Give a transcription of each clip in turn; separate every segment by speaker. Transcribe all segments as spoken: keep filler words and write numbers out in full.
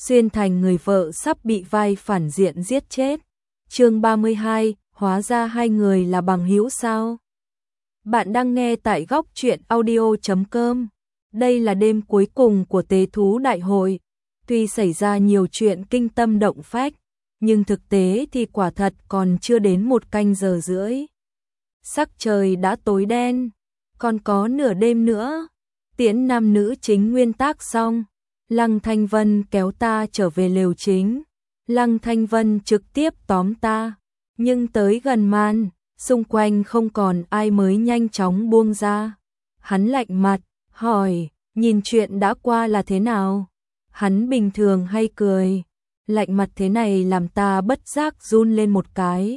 Speaker 1: xuyên thành người vợ sắp bị vai phản diện giết chết. Chương ba mươi hai, hóa ra hai người là bằng hữu sao? Bạn đang nghe tại góc truyện audio chấm com. Đây là đêm cuối cùng của tế thú đại hội. Tuy xảy ra nhiều chuyện kinh tâm động phách, nhưng thực tế thì quả thật còn chưa đến một canh giờ rưỡi. Sắc trời đã tối đen, còn có nửa đêm nữa. Tiễn nam nữ chính nguyên tác xong, Lăng Thanh Vân kéo ta trở về lều chính. Lăng Thanh Vân trực tiếp tóm ta, nhưng tới gần màn, xung quanh không còn ai mới nhanh chóng buông ra. Hắn lạnh mặt, hỏi, nhìn chuyện đã qua là thế nào? Hắn bình thường hay cười, lạnh mặt thế này làm ta bất giác run lên một cái.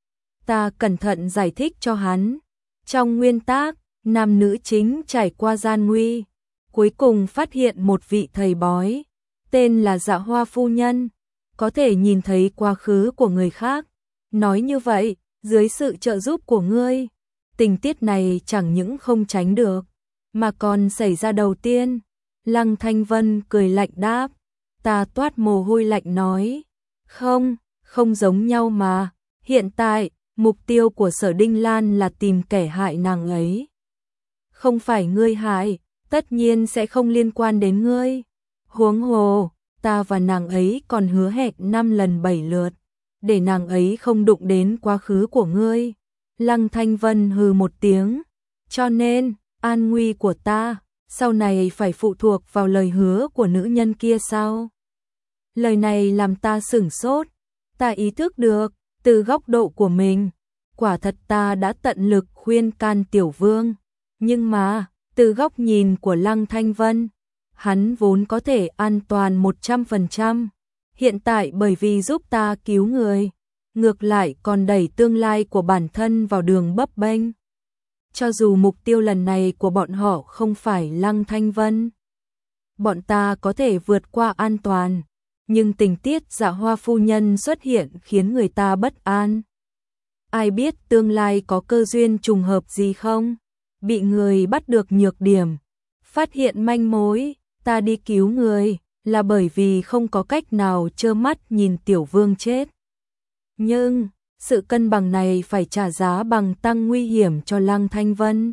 Speaker 1: Ta cẩn thận giải thích cho hắn. Trong nguyên tác, nam nữ chính trải qua gian nguy, cuối cùng phát hiện một vị thầy bói, tên là Dạ Hoa Phu Nhân, có thể nhìn thấy quá khứ của người khác. Nói như vậy, dưới sự trợ giúp của ngươi, tình tiết này chẳng những không tránh được, mà còn xảy ra đầu tiên. Lăng Thanh Vân cười lạnh đáp. Ta toát mồ hôi lạnh nói, không, không giống nhau mà. Hiện tại, mục tiêu của Sở Đinh Lan là tìm kẻ hại nàng ấy. Không phải ngươi hại, tất nhiên sẽ không liên quan đến ngươi. Huống hồ, ta và nàng ấy còn hứa hẹn năm lần bảy lượt, để nàng ấy không đụng đến quá khứ của ngươi. Lăng Thanh Vân hừ một tiếng, cho nên, an nguy của ta, sau này phải phụ thuộc vào lời hứa của nữ nhân kia sao? Lời này làm ta sửng sốt, ta ý thức được, từ góc độ của mình, quả thật ta đã tận lực khuyên can Tiểu Vương, nhưng mà, từ góc nhìn của Lăng Thanh Vân, hắn vốn có thể an toàn một trăm phần trăm, hiện tại bởi vì giúp ta cứu người, ngược lại còn đẩy tương lai của bản thân vào đường bấp bênh. Cho dù mục tiêu lần này của bọn họ không phải Lăng Thanh Vân, bọn ta có thể vượt qua an toàn, nhưng tình tiết Dạ Hoa Phu Nhân xuất hiện khiến người ta bất an. Ai biết tương lai có cơ duyên trùng hợp gì không? Bị người bắt được nhược điểm, phát hiện manh mối, ta đi cứu người, là bởi vì không có cách nào trơ mắt nhìn Tiểu Vương chết. Nhưng, sự cân bằng này phải trả giá bằng tăng nguy hiểm cho Lăng Thanh Vân.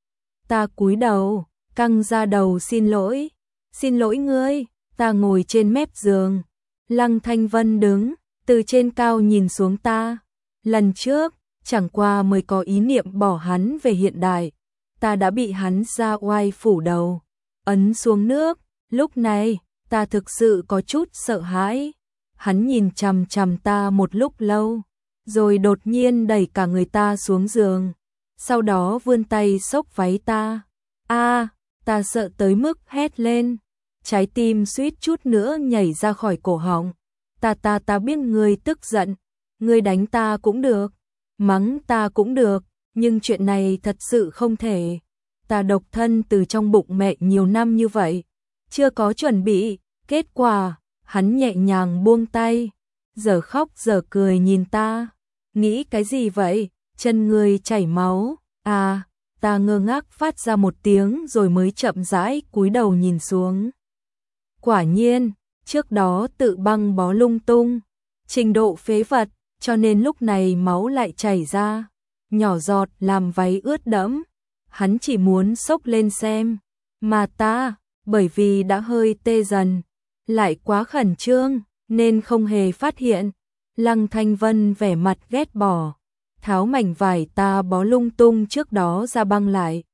Speaker 1: Ta cúi đầu, căng ra đầu xin lỗi, xin lỗi ngươi. Ta ngồi trên mép giường, Lăng Thanh Vân đứng, từ trên cao nhìn xuống ta. Lần trước, chẳng qua mới có ý niệm bỏ hắn về hiện đại, ta đã bị hắn ra oai phủ đầu, ấn xuống nước. Lúc này, ta thực sự có chút sợ hãi. Hắn nhìn chằm chằm ta một lúc lâu, rồi đột nhiên đẩy cả người ta xuống giường, sau đó vươn tay xốc váy ta. A, ta sợ tới mức hét lên, trái tim suýt chút nữa nhảy ra khỏi cổ họng. Ta ta ta biết ngươi tức giận, ngươi đánh ta cũng được, mắng ta cũng được, nhưng chuyện này thật sự không thể. Ta độc thân từ trong bụng mẹ nhiều năm như vậy, chưa có chuẩn bị, kết quả, hắn nhẹ nhàng buông tay, giờ khóc giờ cười nhìn ta. Nghĩ cái gì vậy? Chân ngươi chảy máu. À, ta ngơ ngác phát ra một tiếng rồi mới chậm rãi cúi đầu nhìn xuống. Quả nhiên, trước đó tự băng bó lung tung, trình độ phế vật, cho nên lúc này máu lại chảy ra, nhỏ giọt làm váy ướt đẫm. Hắn chỉ muốn xốc lên xem, mà ta, bởi vì đã hơi tê dần, lại quá khẩn trương, nên không hề phát hiện. Lăng Thanh Vân vẻ mặt ghét bỏ, tháo mảnh vải ta bó lung tung trước đó ra băng lại.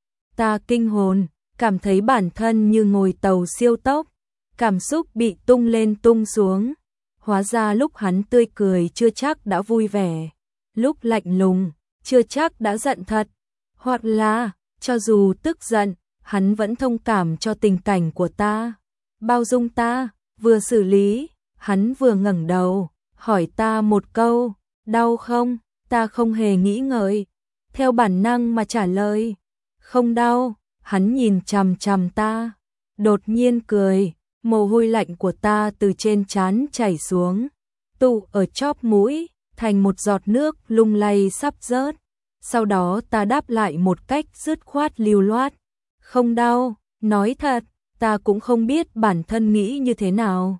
Speaker 1: Ta kinh hồn, cảm thấy bản thân như ngồi tàu siêu tốc, cảm xúc bị tung lên tung xuống. Hóa ra lúc hắn tươi cười chưa chắc đã vui vẻ, lúc lạnh lùng, chưa chắc đã giận thật. Hoặc là, cho dù tức giận, hắn vẫn thông cảm cho tình cảnh của ta, bao dung ta. Vừa xử lý, hắn vừa ngẩng đầu, hỏi ta một câu, đau không? Ta không hề nghĩ ngợi, theo bản năng mà trả lời, không đau. Hắn nhìn chằm chằm ta, đột nhiên cười, mồ hôi lạnh của ta từ trên trán chảy xuống, tụ ở chóp mũi, thành một giọt nước lung lay sắp rớt. Sau đó ta đáp lại một cách dứt khoát lưu loát, không đau. Nói thật, ta cũng không biết bản thân nghĩ như thế nào.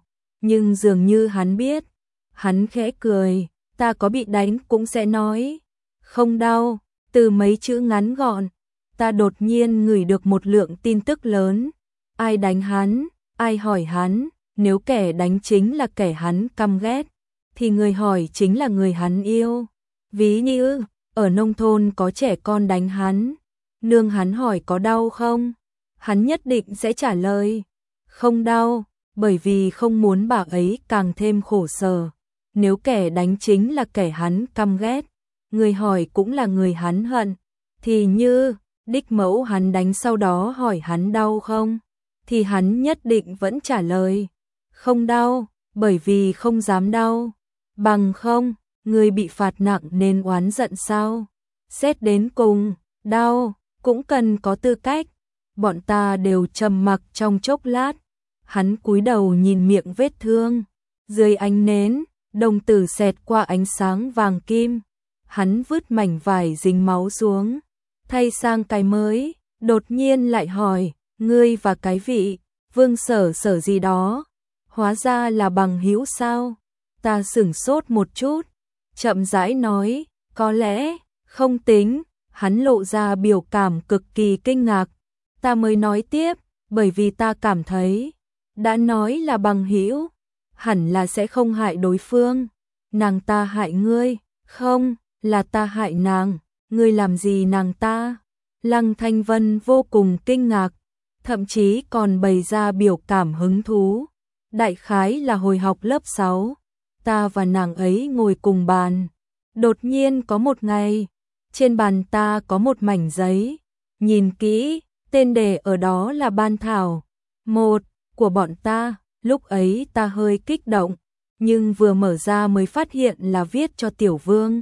Speaker 1: nhưng dường như hắn biết. Hắn khẽ cười, ta có bị đánh cũng sẽ nói. Không đau, từ mấy chữ ngắn gọn. Ta đột nhiên ngửi được một lượng tin tức lớn. Ai đánh hắn, ai hỏi hắn, nếu kẻ đánh chính là kẻ hắn căm ghét, thì người hỏi chính là người hắn yêu. Ví như, ở nông thôn có trẻ con đánh hắn, nương hắn hỏi có đau không? Hắn nhất định sẽ trả lời, không đau, bởi vì không muốn bà ấy càng thêm khổ sở. Nếu kẻ đánh chính là kẻ hắn căm ghét, người hỏi cũng là người hắn hận, thì như đích mẫu hắn đánh sau đó hỏi hắn đau không, thì hắn nhất định vẫn trả lời, không đau, bởi vì không dám đau. Bằng không, người bị phạt nặng nên oán giận sao? Xét đến cùng, đau, cũng cần có tư cách. Bọn ta đều trầm mặc trong chốc lát. Hắn cúi đầu nhìn miệng vết thương. Dưới ánh nến, đồng tử xẹt qua ánh sáng vàng kim. Hắn vứt mảnh vải dính máu xuống, thay sang cái mới, đột nhiên lại hỏi, ngươi và cái vị Vương Sở Sở gì đó, hóa ra là bằng hữu sao? Ta sửng sốt một chút, chậm rãi nói, có lẽ, không tính. Hắn lộ ra biểu cảm cực kỳ kinh ngạc. Ta mới nói tiếp, bởi vì ta cảm thấy, đã nói là bằng hữu, hẳn là sẽ không hại đối phương. Nàng ta hại ngươi, không, là ta hại nàng, ngươi làm gì nàng ta? Lăng Thanh Vân vô cùng kinh ngạc, thậm chí còn bày ra biểu cảm hứng thú. Đại khái là hồi học lớp sáu, ta và nàng ấy ngồi cùng bàn. Đột nhiên có một ngày, trên bàn ta có một mảnh giấy, nhìn kỹ, tên đề ở đó là Ban Thảo, một của bọn ta. Lúc ấy ta hơi kích động, nhưng vừa mở ra mới phát hiện là viết cho Tiểu Vương.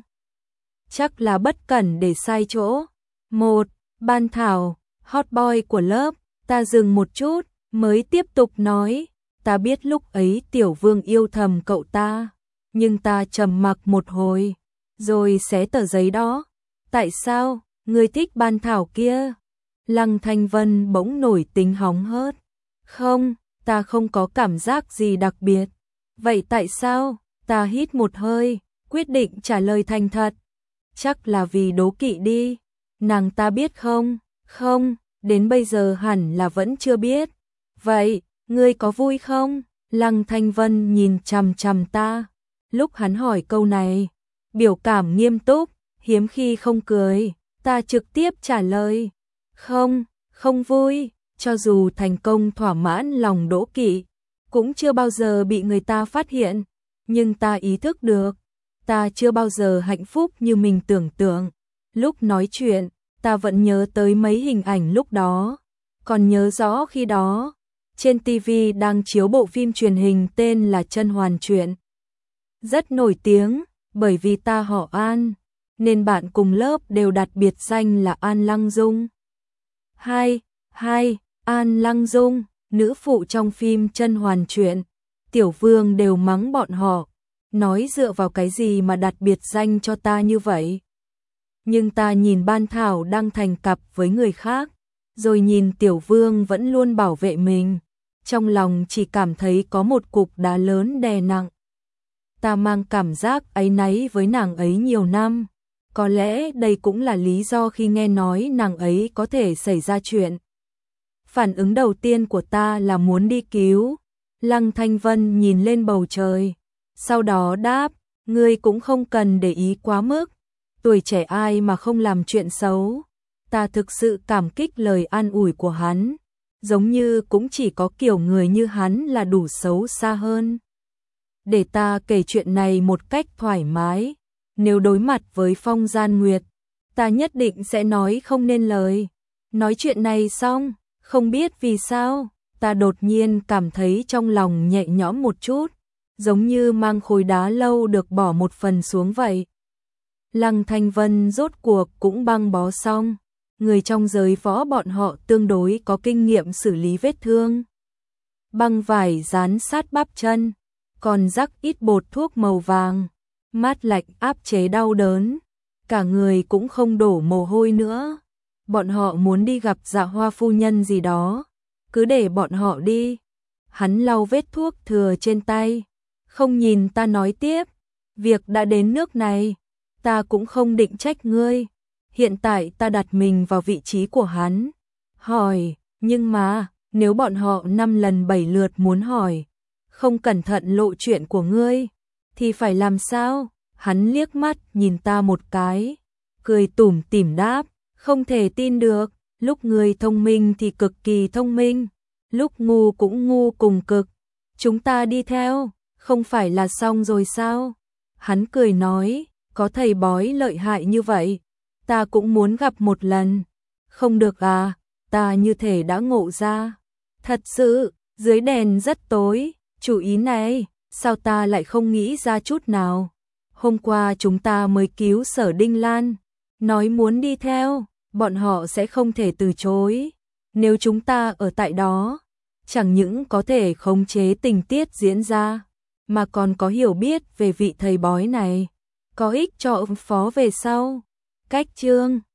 Speaker 1: Chắc là bất cẩn để sai chỗ. Một, Ban Thảo, hot boy của lớp. Ta dừng một chút, mới tiếp tục nói, ta biết lúc ấy Tiểu Vương yêu thầm cậu ta, nhưng ta trầm mặc một hồi, rồi xé tờ giấy đó. Tại sao, ngươi thích Ban Thảo kia? Lăng Thanh Vân bỗng nổi tính hóng hớt. Không, ta không có cảm giác gì đặc biệt. Vậy tại sao? Ta hít một hơi, quyết định trả lời thành thật. Chắc là vì đố kỵ đi. Nàng ta biết không? Không, đến bây giờ hẳn là vẫn chưa biết. Vậy, ngươi có vui không? Lăng Thanh Vân nhìn chằm chằm ta. Lúc hắn hỏi câu này, biểu cảm nghiêm túc, hiếm khi không cười. Ta trực tiếp trả lời, không, không vui. Cho dù thành công thỏa mãn lòng đố kỵ, cũng chưa bao giờ bị người ta phát hiện. Nhưng ta ý thức được, ta chưa bao giờ hạnh phúc như mình tưởng tượng. Lúc nói chuyện, ta vẫn nhớ tới mấy hình ảnh lúc đó. Còn nhớ rõ khi đó, trên ti vi đang chiếu bộ phim truyền hình tên là Chân Hoàn Truyện. Rất nổi tiếng, bởi vì ta họ An, nên bạn cùng lớp đều đặt biệt danh là An Lăng Dung. Hai, hai, An Lăng Dung, nữ phụ trong phim Chân Hoàn Truyện. Tiểu Vương đều mắng bọn họ, nói dựa vào cái gì mà đặt biệt danh cho ta như vậy. Nhưng ta nhìn Ban Thảo đang thành cặp với người khác, rồi nhìn Tiểu Vương vẫn luôn bảo vệ mình, trong lòng chỉ cảm thấy có một cục đá lớn đè nặng. Ta mang cảm giác áy náy với nàng ấy nhiều năm. Có lẽ đây cũng là lý do khi nghe nói nàng ấy có thể xảy ra chuyện. Phản ứng đầu tiên của ta là muốn đi cứu. Lăng Thanh Vân nhìn lên bầu trời, sau đó đáp, ngươi cũng không cần để ý quá mức. Tuổi trẻ ai mà không làm chuyện xấu. Ta thực sự cảm kích lời an ủi của hắn, giống như cũng chỉ có kiểu người như hắn là đủ xấu xa hơn. Để ta kể chuyện này một cách thoải mái. Nếu đối mặt với Phong Gian Nguyệt, ta nhất định sẽ nói không nên lời. Nói chuyện này xong, không biết vì sao, ta đột nhiên cảm thấy trong lòng nhẹ nhõm một chút, giống như mang khối đá lâu được bỏ một phần xuống vậy. Lăng Thanh Vân rốt cuộc cũng băng bó xong. Người trong giới võ bọn họ tương đối có kinh nghiệm xử lý vết thương. Băng vải dán sát bắp chân, còn rắc ít bột thuốc màu vàng, mát lạnh áp chế đau đớn. Cả người cũng không đổ mồ hôi nữa. Bọn họ muốn đi gặp Dạ Hoa phu nhân gì đó, cứ để bọn họ đi. Hắn lau vết thuốc thừa trên tay, không nhìn ta nói tiếp, việc đã đến nước này, ta cũng không định trách ngươi. Hiện tại ta đặt mình vào vị trí của hắn, hỏi, nhưng mà, nếu bọn họ năm lần bảy lượt muốn hỏi, không cẩn thận lộ chuyện của ngươi, thì phải làm sao? Hắn liếc mắt nhìn ta một cái, cười tủm tỉm đáp, không thể tin được, lúc ngươi thông minh thì cực kỳ thông minh, lúc ngu cũng ngu cùng cực, chúng ta đi theo, không phải là xong rồi sao? Hắn cười nói, có thầy bói lợi hại như vậy, ta cũng muốn gặp một lần. Không được à, ta như thể đã ngộ ra. Thật sự, dưới đèn rất tối, chủ ý này, sao ta lại không nghĩ ra chút nào? Hôm qua chúng ta mới cứu Sở Đinh Lan, nói muốn đi theo, bọn họ sẽ không thể từ chối. Nếu chúng ta ở tại đó, chẳng những có thể khống chế tình tiết diễn ra, mà còn có hiểu biết về vị thầy bói này, có ích cho ứng phó về sau. Cách chương